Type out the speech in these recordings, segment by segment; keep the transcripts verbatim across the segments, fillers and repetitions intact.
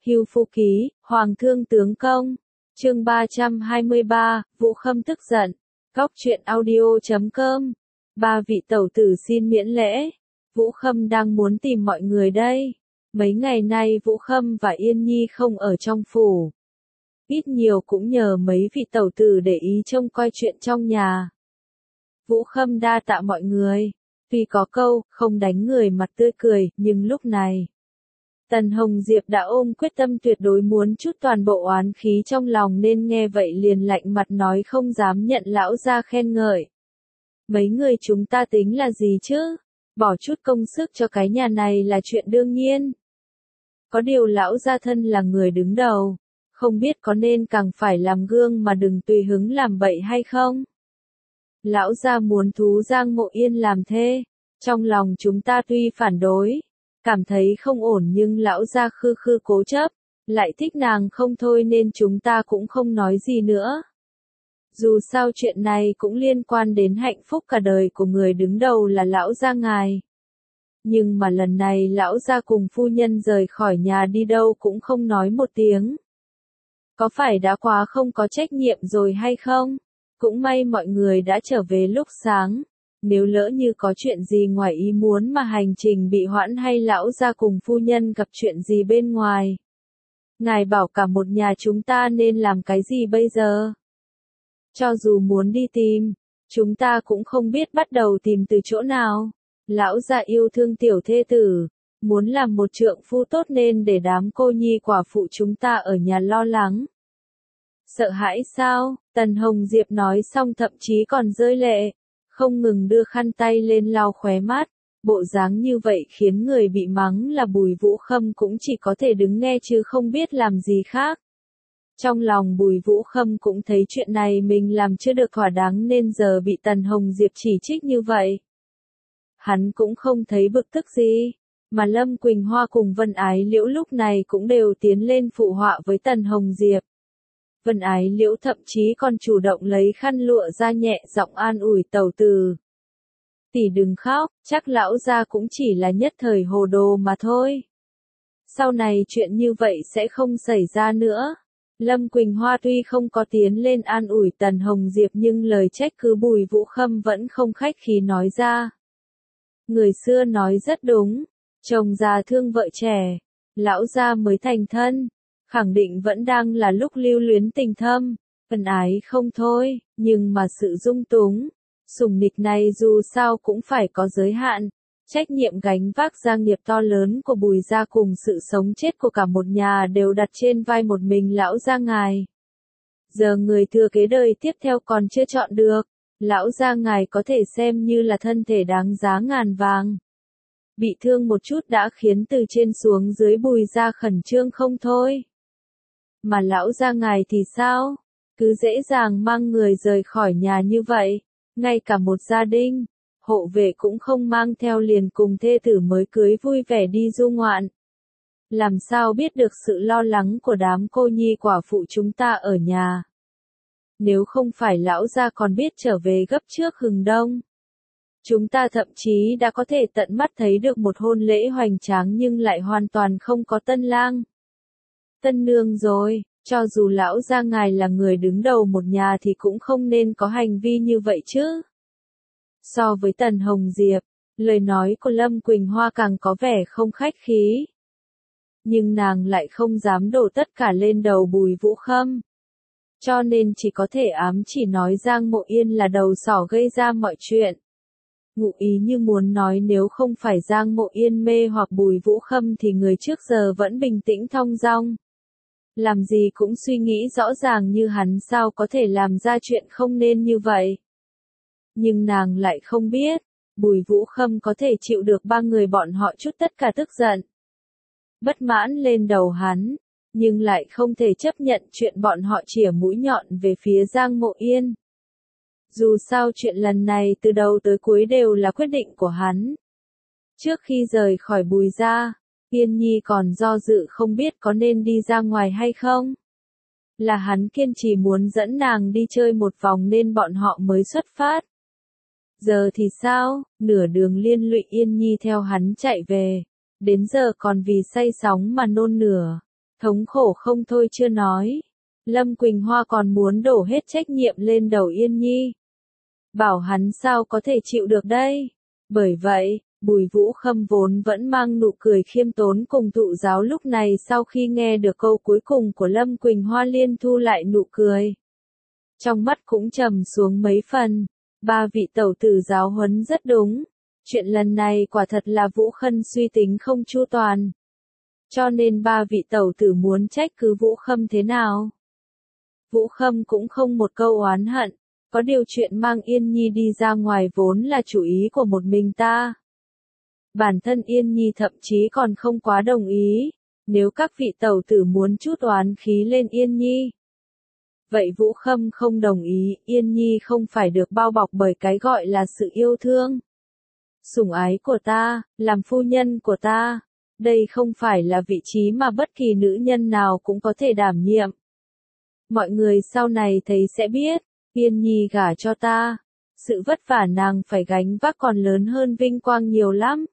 Hưu Phu Ký, Hoàng Thương Tướng Công. Chương ba trăm hai mươi ba, Vũ Khâm tức giận. Góc truyện audio chấm com. Ba vị tẩu tử xin miễn lễ. Vũ Khâm đang muốn tìm mọi người đây. Mấy ngày nay Vũ Khâm và Yên Nhi không ở trong phủ. Ít nhiều cũng nhờ mấy vị tẩu tử để ý trông coi chuyện trong nhà. Vũ Khâm đa tạ mọi người. Tuy có câu, không đánh người mặt tươi cười, nhưng lúc này, Tần Hồng Diệp đã ôm quyết tâm tuyệt đối muốn trút toàn bộ oán khí trong lòng nên nghe vậy liền lạnh mặt nói không dám nhận lão gia khen ngợi. Mấy người chúng ta tính là gì chứ? Bỏ chút công sức cho cái nhà này là chuyện đương nhiên. Có điều lão gia thân là người đứng đầu, không biết có nên càng phải làm gương mà đừng tùy hứng làm bậy hay không? Lão gia muốn thú Giang Mộ Yên làm thê, trong lòng chúng ta tuy phản đối, cảm thấy không ổn nhưng lão gia khư khư cố chấp, lại thích nàng không thôi nên chúng ta cũng không nói gì nữa. Dù sao chuyện này cũng liên quan đến hạnh phúc cả đời của người đứng đầu là lão gia ngài. Nhưng mà lần này lão gia cùng phu nhân rời khỏi nhà đi đâu cũng không nói một tiếng. Có phải đã quá không có trách nhiệm rồi hay không? Cũng may mọi người đã trở về lúc sáng. Nếu lỡ như có chuyện gì ngoài ý muốn mà hành trình bị hoãn hay lão gia cùng phu nhân gặp chuyện gì bên ngoài. Ngài bảo cả một nhà chúng ta nên làm cái gì bây giờ? Cho dù muốn đi tìm, chúng ta cũng không biết bắt đầu tìm từ chỗ nào. Lão gia yêu thương tiểu thê tử, muốn làm một trượng phu tốt nên để đám cô nhi quả phụ chúng ta ở nhà lo lắng. Sợ hãi sao? Tần Hồng Diệp nói xong thậm chí còn rơi lệ, không ngừng đưa khăn tay lên lau khóe mắt. Bộ dáng như vậy khiến người bị mắng là Bùi Vũ Khâm cũng chỉ có thể đứng nghe chứ không biết làm gì khác. Trong lòng Bùi Vũ Khâm cũng thấy chuyện này mình làm chưa được thỏa đáng nên giờ bị Tần Hồng Diệp chỉ trích như vậy. Hắn cũng không thấy bực tức gì, mà Lâm Quỳnh Hoa cùng Vân Ái Liễu lúc này cũng đều tiến lên phụ họa với Tần Hồng Diệp. Vân Ái Liễu thậm chí còn chủ động lấy khăn lụa ra nhẹ giọng an ủi tẩu tử. Tỷ đừng khóc, chắc lão gia cũng chỉ là nhất thời hồ đồ mà thôi. Sau này chuyện như vậy sẽ không xảy ra nữa. Lâm Quỳnh Hoa tuy không có tiến lên an ủi Tần Hồng Diệp nhưng lời trách cứ Bùi Vũ Khâm vẫn không khách khí nói ra. Người xưa nói rất đúng, chồng già thương vợ trẻ, lão gia mới thành thân, khẳng định vẫn đang là lúc lưu luyến tình thâm, ân ái không thôi, nhưng mà sự dung túng, sủng nịch này dù sao cũng phải có giới hạn. Trách nhiệm gánh vác gia nghiệp to lớn của Bùi gia cùng sự sống chết của cả một nhà đều đặt trên vai một mình lão gia ngài. Giờ người thừa kế đời tiếp theo còn chưa chọn được, lão gia ngài có thể xem như là thân thể đáng giá ngàn vàng. Bị thương một chút đã khiến từ trên xuống dưới Bùi gia khẩn trương không thôi. Mà lão gia ngài thì sao? Cứ dễ dàng mang người rời khỏi nhà như vậy, ngay cả một gia đình, hộ vệ cũng không mang theo liền cùng thê tử mới cưới vui vẻ đi du ngoạn. Làm sao biết được sự lo lắng của đám cô nhi quả phụ chúng ta ở nhà? Nếu không phải lão gia còn biết trở về gấp trước hừng đông. Chúng ta thậm chí đã có thể tận mắt thấy được một hôn lễ hoành tráng nhưng lại hoàn toàn không có tân lang. Tân nương rồi, cho dù lão gia ngài là người đứng đầu một nhà thì cũng không nên có hành vi như vậy chứ. So với Tần Hồng Diệp, lời nói của Lâm Quỳnh Hoa càng có vẻ không khách khí. Nhưng nàng lại không dám đổ tất cả lên đầu Bùi Vũ Khâm. Cho nên chỉ có thể ám chỉ nói Giang Mộ Yên là đầu sỏ gây ra mọi chuyện. Ngụ ý như muốn nói nếu không phải Giang Mộ Yên mê hoặc Bùi Vũ Khâm thì người trước giờ vẫn bình tĩnh thong dong. Làm gì cũng suy nghĩ rõ ràng như hắn sao có thể làm ra chuyện không nên như vậy. Nhưng nàng lại không biết, Bùi Vũ Khâm có thể chịu được ba người bọn họ chút tất cả tức giận. Bất mãn lên đầu hắn, nhưng lại không thể chấp nhận chuyện bọn họ chĩa mũi nhọn về phía Giang Mộ Yên. Dù sao chuyện lần này từ đầu tới cuối đều là quyết định của hắn. Trước khi rời khỏi Bùi gia, Yên Nhi còn do dự không biết có nên đi ra ngoài hay không. Là hắn kiên trì muốn dẫn nàng đi chơi một vòng nên bọn họ mới xuất phát. Giờ thì sao, nửa đường liên lụy Yên Nhi theo hắn chạy về, đến giờ còn vì say sóng mà nôn nửa. Thống khổ không thôi chưa nói. Lâm Quỳnh Hoa còn muốn đổ hết trách nhiệm lên đầu Yên Nhi. Bảo hắn sao có thể chịu được đây. Bởi vậy, Bùi Vũ Khâm vốn vẫn mang nụ cười khiêm tốn cùng thụ giáo lúc này sau khi nghe được câu cuối cùng của Lâm Quỳnh Hoa liền thu lại nụ cười. Trong mắt cũng trầm xuống mấy phần. Ba vị tẩu tử giáo huấn rất đúng. Chuyện lần này quả thật là Vũ Khâm suy tính không chu toàn. Cho nên ba vị tẩu tử muốn trách cứ Vũ Khâm thế nào. Vũ Khâm cũng không một câu oán hận. Có điều chuyện mang Yên Nhi đi ra ngoài vốn là chủ ý của một mình ta. Bản thân Yên Nhi thậm chí còn không quá đồng ý. Nếu các vị tẩu tử muốn chút oán khí lên Yên Nhi. Vậy Vũ Khâm không đồng ý, Yên Nhi không phải được bao bọc bởi cái gọi là sự yêu thương. Sủng ái của ta, làm phu nhân của ta. Đây không phải là vị trí mà bất kỳ nữ nhân nào cũng có thể đảm nhiệm. Mọi người sau này thấy sẽ biết, Yên Nhi gả cho ta. Sự vất vả nàng phải gánh vác còn lớn hơn vinh quang nhiều lắm.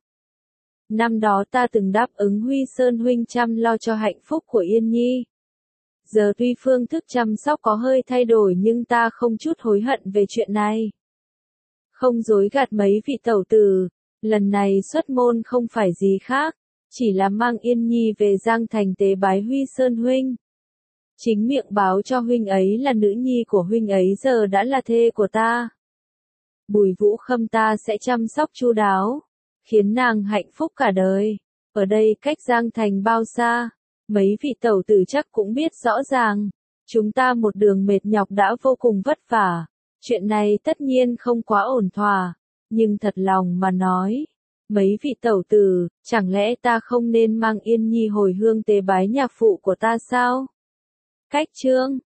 Năm đó ta từng đáp ứng Huy Sơn huynh chăm lo cho hạnh phúc của Yên Nhi. Giờ tuy phương thức chăm sóc có hơi thay đổi nhưng ta không chút hối hận về chuyện này. Không dối gạt mấy vị tẩu tử, lần này xuất môn không phải gì khác, chỉ là mang Yên Nhi về Giang Thành tế bái Huy Sơn huynh. Chính miệng báo cho huynh ấy là nữ nhi của huynh ấy giờ đã là thê của ta. Bùi Vũ Khâm ta sẽ chăm sóc chu đáo, khiến nàng hạnh phúc cả đời. Ở đây cách Giang Thành bao xa, mấy vị tẩu tử chắc cũng biết rõ ràng. Chúng ta một đường mệt nhọc đã vô cùng vất vả. Chuyện này tất nhiên không quá ổn thỏa, nhưng thật lòng mà nói. Mấy vị tẩu tử, chẳng lẽ ta không nên mang Yên Nhi hồi hương tế bái nhạc phụ của ta sao? Cách chương